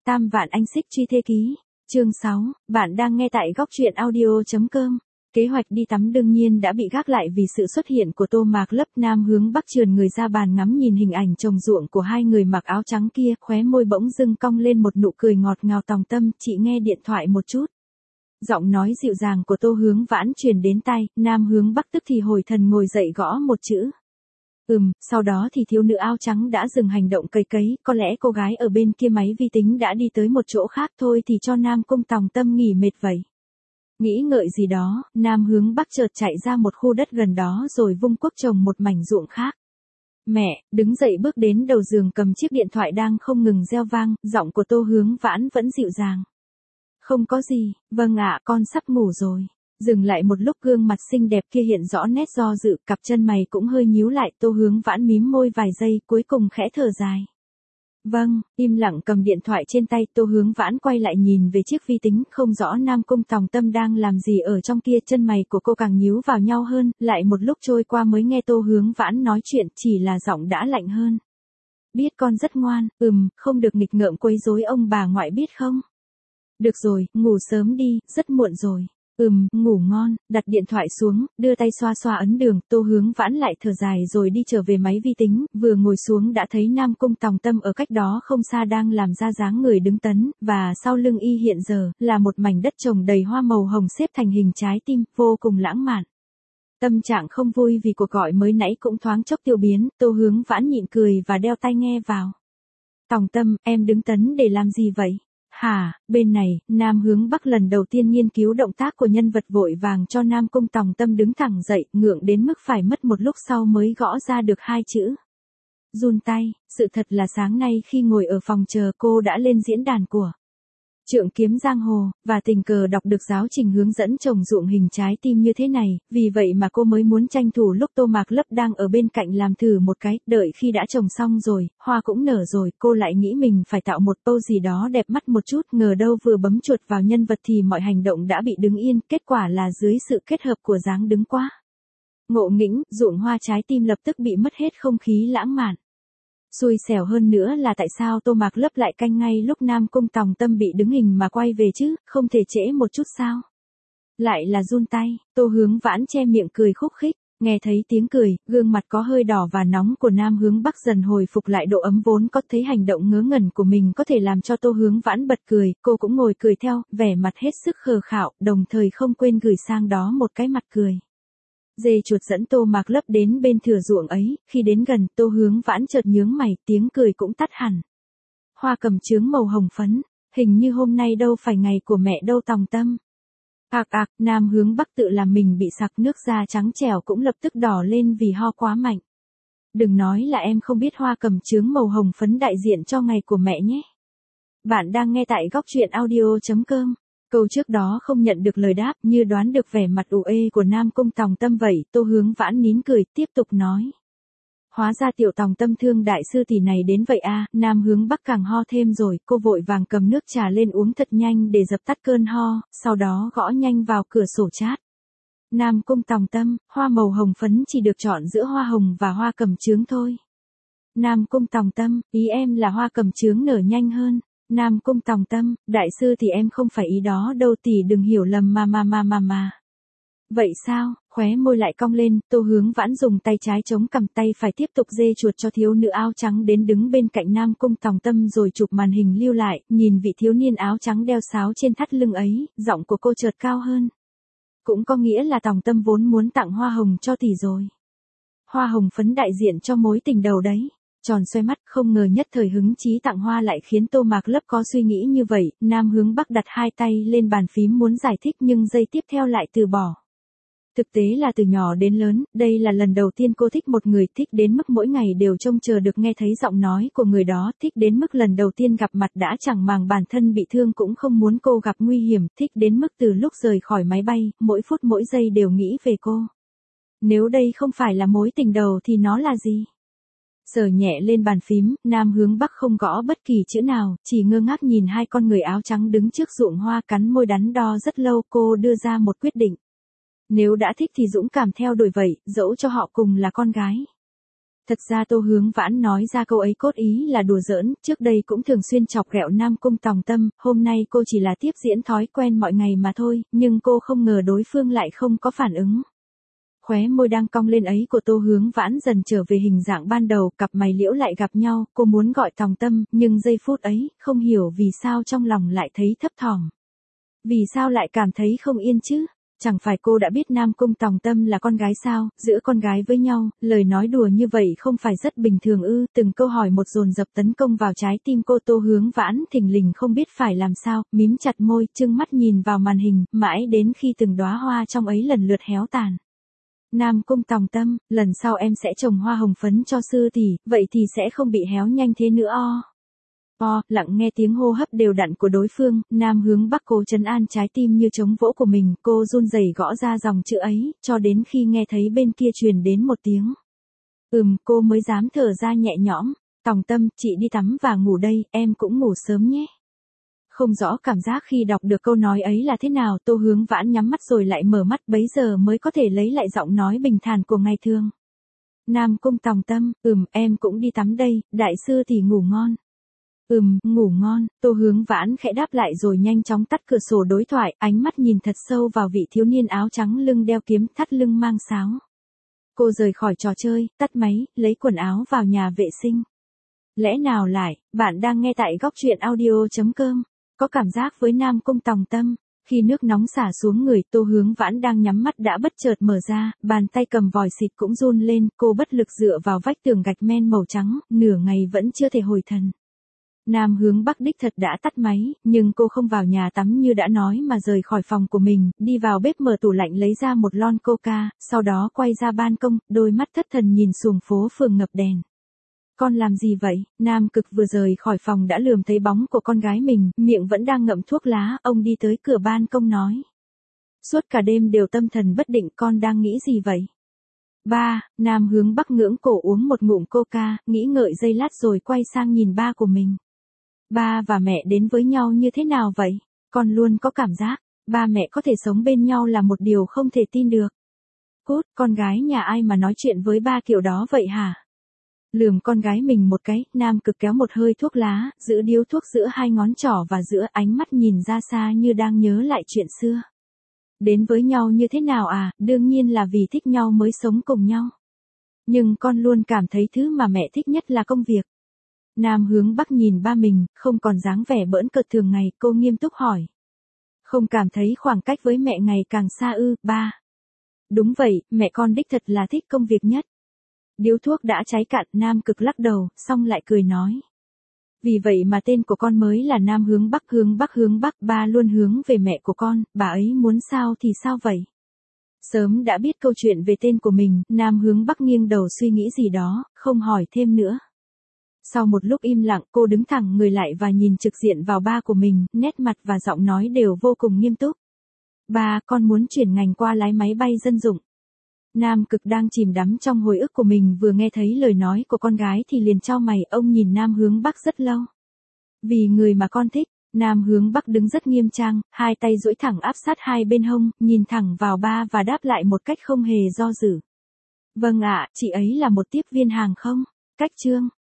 Tam vạn anh xích truy thê ký. Chương 6, bạn đang nghe tại góc truyện audio.com. Kế hoạch đi tắm đương nhiên đã bị gác lại vì sự xuất hiện của Tô Mạc Lấp. Nam hướng Bắc trườn người ra bàn ngắm nhìn hình ảnh trồng ruộng của hai người mặc áo trắng kia, khóe môi bỗng dưng cong lên một nụ cười ngọt ngào. Tòng Tâm, chị nghe điện thoại một chút. Giọng nói dịu dàng của Tô Hướng Vãn truyền đến tai, Nam hướng Bắc tức thì hồi thần ngồi dậy gõ một chữ. Sau đó thì thiếu nữ áo trắng đã dừng hành động cầy cấy, có lẽ cô gái ở bên kia máy vi tính đã đi tới một chỗ khác, thôi thì cho Nam Cung Tòng Tâm nghỉ mệt vậy. Nghĩ ngợi gì đó, Nam hướng Bắc chợt chạy ra một khu đất gần đó rồi vung cuốc trồng một mảnh ruộng khác. Mẹ, đứng dậy bước đến đầu giường cầm chiếc điện thoại đang không ngừng reo vang, giọng của Tô Hướng Vãn vẫn dịu dàng. Không có gì, vâng ạ, con sắp ngủ rồi. Dừng lại một lúc, gương mặt xinh đẹp kia hiện rõ nét do dự, cặp chân mày cũng hơi nhíu lại. Tô Hướng Vãn mím môi vài giây, cuối cùng khẽ thở dài. Vâng, im lặng cầm điện thoại trên tay. Tô Hướng Vãn quay lại nhìn về chiếc vi tính, không rõ Nam Cung Tòng Tâm đang làm gì ở trong kia. Chân mày của cô càng nhíu vào nhau hơn, lại một lúc trôi qua mới nghe Tô Hướng Vãn nói chuyện, chỉ là giọng đã lạnh hơn. Biết con rất ngoan, không được nghịch ngợm quấy rối ông bà ngoại biết không? Được rồi, ngủ sớm đi, rất muộn rồi. Ngủ ngon. Đặt điện thoại xuống, đưa tay xoa xoa ấn đường. Tô Hướng Vãn lại thở dài rồi đi trở về máy vi tính, vừa ngồi xuống đã thấy Nam Cung Tòng Tâm ở cách đó không xa đang làm ra dáng người đứng tấn, và sau lưng y hiện giờ là một mảnh đất trồng đầy hoa màu hồng xếp thành hình trái tim, vô cùng lãng mạn. Tâm trạng không vui vì cuộc gọi mới nãy cũng thoáng chốc tiêu biến. Tô Hướng Vãn nhịn cười và đeo tai nghe vào. Tòng Tâm, em đứng tấn để làm gì vậy? Hả, bên này, Nam hướng Bắc lần đầu tiên nghiên cứu động tác của nhân vật, vội vàng cho Nam Cung Tòng Tâm đứng thẳng dậy, ngượng đến mức phải mất một lúc sau mới gõ ra được hai chữ. Run tay. Sự thật là sáng nay khi ngồi ở phòng chờ, cô đã lên diễn đàn của Trượng Kiếm Giang Hồ, và tình cờ đọc được giáo trình hướng dẫn trồng ruộng hình trái tim như thế này, vì vậy mà cô mới muốn tranh thủ lúc Tô Mạc Lấp đang ở bên cạnh làm thử một cái. Đợi khi đã trồng xong rồi, hoa cũng nở rồi, cô lại nghĩ mình phải tạo một pose gì đó đẹp mắt một chút, ngờ đâu vừa bấm chuột vào nhân vật thì mọi hành động đã bị đứng yên, kết quả là dưới sự kết hợp của dáng đứng quá ngộ nghĩnh, ruộng hoa trái tim lập tức bị mất hết không khí lãng mạn. Xui xẻo hơn nữa là tại sao Tô Mạc Lấp lại canh ngay lúc Nam Cung Tòng Tâm bị đứng hình mà quay về chứ, không thể trễ một chút sao? Lại là run tay. Tô Hướng Vãn che miệng cười khúc khích, nghe thấy tiếng cười, gương mặt có hơi đỏ và nóng của Nam hướng Bắc dần hồi phục lại độ ấm vốn có. Thấy hành động ngớ ngẩn của mình có thể làm cho Tô Hướng Vãn bật cười, cô cũng ngồi cười theo, vẻ mặt hết sức khờ khạo, đồng thời không quên gửi sang đó một cái mặt cười. Dê chuột dẫn Tô Mạc Lấp đến bên thửa ruộng ấy, khi đến gần, Tô Hướng Vãn chợt nhướng mày, tiếng cười cũng tắt hẳn. Hoa cầm chướng màu hồng phấn, hình như hôm nay đâu phải ngày của mẹ đâu Tòng Tâm. Nam hướng Bắc tự làm mình bị sặc, nước da trắng trẻo cũng lập tức đỏ lên vì ho quá mạnh. Đừng nói là em không biết hoa cầm chướng màu hồng phấn đại diện cho ngày của mẹ nhé. Bạn đang nghe tại góc truyện audio.com. Câu trước đó không nhận được lời đáp, như đoán được vẻ mặt ủ ê của Nam Cung Tòng Tâm vậy. Tô Hướng Vãn nín cười, tiếp tục nói. Hóa ra tiểu Tòng Tâm thương đại sư tỷ này đến vậy à. Nam hướng Bắc càng ho thêm rồi, cô vội vàng cầm nước trà lên uống thật nhanh để dập tắt cơn ho, sau đó gõ nhanh vào cửa sổ chat. Nam Cung Tòng Tâm, hoa màu hồng phấn chỉ được chọn giữa hoa hồng và hoa cầm chướng thôi. Nam Cung Tòng Tâm, ý em là hoa cầm chướng nở nhanh hơn. Nam Cung Tòng Tâm, đại sư thì em không phải ý đó đâu, tỷ đừng hiểu lầm mà. Vậy sao? Khóe môi lại cong lên, Tô Hướng Vãn dùng tay trái chống cằm, tay phải tiếp tục dê chuột cho thiếu nữ áo trắng đến đứng bên cạnh Nam Cung Tòng Tâm rồi chụp màn hình lưu lại, nhìn vị thiếu niên áo trắng đeo sáo trên thắt lưng ấy, giọng của cô chợt cao hơn. Cũng có nghĩa là Tòng Tâm vốn muốn tặng hoa hồng cho tỷ rồi. Hoa hồng phấn đại diện cho mối tình đầu đấy. Tròn xoay mắt, không ngờ nhất thời hứng chí tặng hoa lại khiến Tô Mạc Lấp có suy nghĩ như vậy. Nam hướng Bắc đặt hai tay lên bàn phím muốn giải thích nhưng giây tiếp theo lại từ bỏ. Thực tế là từ nhỏ đến lớn, đây là lần đầu tiên cô thích một người, thích đến mức mỗi ngày đều trông chờ được nghe thấy giọng nói của người đó, thích đến mức lần đầu tiên gặp mặt đã chẳng màng bản thân bị thương cũng không muốn cô gặp nguy hiểm, thích đến mức từ lúc rời khỏi máy bay, mỗi phút mỗi giây đều nghĩ về cô. Nếu đây không phải là mối tình đầu thì nó là gì? Sờ nhẹ lên bàn phím, Nam hướng Bắc không gõ bất kỳ chữ nào, chỉ ngơ ngác nhìn hai con người áo trắng đứng trước ruộng hoa, cắn môi đắn đo rất lâu. Cô đưa ra một quyết định. Nếu đã thích thì dũng cảm theo đuổi vậy, dẫu cho họ cùng là con gái. Thật ra Tô Hướng Vãn nói ra câu ấy cốt ý là đùa giỡn, trước đây cũng thường xuyên chọc ghẹo Nam Cung Tòng Tâm, hôm nay cô chỉ là tiếp diễn thói quen mọi ngày mà thôi, nhưng cô không ngờ đối phương lại không có phản ứng. Khóe môi đang cong lên ấy của Tô Hướng Vãn dần trở về hình dạng ban đầu, cặp mày liễu lại gặp nhau, cô muốn gọi Tòng Tâm, nhưng giây phút ấy, không hiểu vì sao trong lòng lại thấy thấp thỏm. Vì sao lại cảm thấy không yên chứ? Chẳng phải cô đã biết Nam Cung Tòng Tâm là con gái sao, giữa con gái với nhau, lời nói đùa như vậy không phải rất bình thường ư, từng câu hỏi một dồn dập tấn công vào trái tim cô. Tô Hướng Vãn thình lình không biết phải làm sao, mím chặt môi, trừng mắt nhìn vào màn hình, mãi đến khi từng đóa hoa trong ấy lần lượt héo tàn. Nam Cung Tòng Tâm, lần sau em sẽ trồng hoa hồng phấn cho sư tỷ, vậy thì sẽ không bị héo nhanh thế nữa lặng nghe tiếng hô hấp đều đặn của đối phương, Nam Hướng Bắc cố trấn an trái tim như trống vỗ của mình, cô run rẩy gõ ra dòng chữ ấy, cho đến khi nghe thấy bên kia truyền đến một tiếng. Cô mới dám thở ra nhẹ nhõm, Tòng Tâm, chị đi tắm và ngủ đây, em cũng ngủ sớm nhé. Không rõ cảm giác khi đọc được câu nói ấy là thế nào, Tô Hướng Vãn nhắm mắt rồi lại mở mắt, bấy giờ mới có thể lấy lại giọng nói bình thản của ngày thường. Nam Cung Tòng Tâm, em cũng đi tắm đây, đại sư thì ngủ ngon. Ngủ ngon, Tô Hướng Vãn khẽ đáp lại rồi nhanh chóng tắt cửa sổ đối thoại, ánh mắt nhìn thật sâu vào vị thiếu niên áo trắng lưng đeo kiếm, thắt lưng mang sáo. Cô rời khỏi trò chơi, tắt máy, lấy quần áo vào nhà vệ sinh. Lẽ nào lại, bạn đang nghe tại góc truyện audio.com, có cảm giác với Nam Cung Tòng Tâm. Khi nước nóng xả xuống người, Tô Hướng Vãn đang nhắm mắt đã bất chợt mở ra, bàn tay cầm vòi xịt cũng run lên, cô bất lực dựa vào vách tường gạch men màu trắng, nửa ngày vẫn chưa thể hồi thần. Nam Hướng Bắc đích thật đã tắt máy, nhưng cô không vào nhà tắm như đã nói mà rời khỏi phòng của mình, đi vào bếp mở tủ lạnh lấy ra một lon coca, sau đó quay ra ban công, đôi mắt thất thần nhìn xuồng phố phường ngập đèn. Con làm gì vậy? Nam Cực vừa rời khỏi phòng đã lườm thấy bóng của con gái mình, miệng vẫn đang ngậm thuốc lá, ông đi tới cửa ban công nói. Suốt cả đêm đều tâm thần bất định, con đang nghĩ gì vậy? Ba, Nam Hướng Bắc ngưỡng cổ uống một ngụm coca, nghĩ ngợi giây lát rồi quay sang nhìn ba của mình. Ba và mẹ đến với nhau như thế nào vậy? Con luôn có cảm giác, ba mẹ có thể sống bên nhau là một điều không thể tin được. Cút, con gái nhà ai mà nói chuyện với ba kiểu đó vậy hả? Lườm con gái mình một cái, Nam Cực kéo một hơi thuốc lá, giữ điếu thuốc giữa hai ngón trỏ và giữa, ánh mắt nhìn ra xa như đang nhớ lại chuyện xưa. Đến với nhau như thế nào à, đương nhiên là vì thích nhau mới sống cùng nhau. Nhưng con luôn cảm thấy thứ mà mẹ thích nhất là công việc. Nam Hướng Bắc nhìn ba mình, không còn dáng vẻ bỡn cợt thường ngày, cô nghiêm túc hỏi. Không cảm thấy khoảng cách với mẹ ngày càng xa ư, ba? Đúng vậy, mẹ con đích thật là thích công việc nhất. Điếu thuốc đã cháy cạn, Nam Cực lắc đầu, xong lại cười nói. Vì vậy mà tên của con mới là Nam Hướng Bắc, hướng Bắc, ba luôn hướng về mẹ của con, bà ấy muốn sao thì sao vậy? Sớm đã biết câu chuyện về tên của mình, Nam Hướng Bắc nghiêng đầu suy nghĩ gì đó, không hỏi thêm nữa. Sau một lúc im lặng, cô đứng thẳng người lại và nhìn trực diện vào ba của mình, nét mặt và giọng nói đều vô cùng nghiêm túc. Ba, con muốn chuyển ngành qua lái máy bay dân dụng. Nam Cực đang chìm đắm trong hồi ức của mình vừa nghe thấy lời nói của con gái thì liền chau mày, ông nhìn Nam Hướng Bắc rất lâu. Vì người mà con thích, Nam Hướng Bắc đứng rất nghiêm trang, hai tay duỗi thẳng áp sát hai bên hông, nhìn thẳng vào ba và đáp lại một cách không hề do dự. Vâng ạ, chị ấy là một tiếp viên hàng không? Cách trương.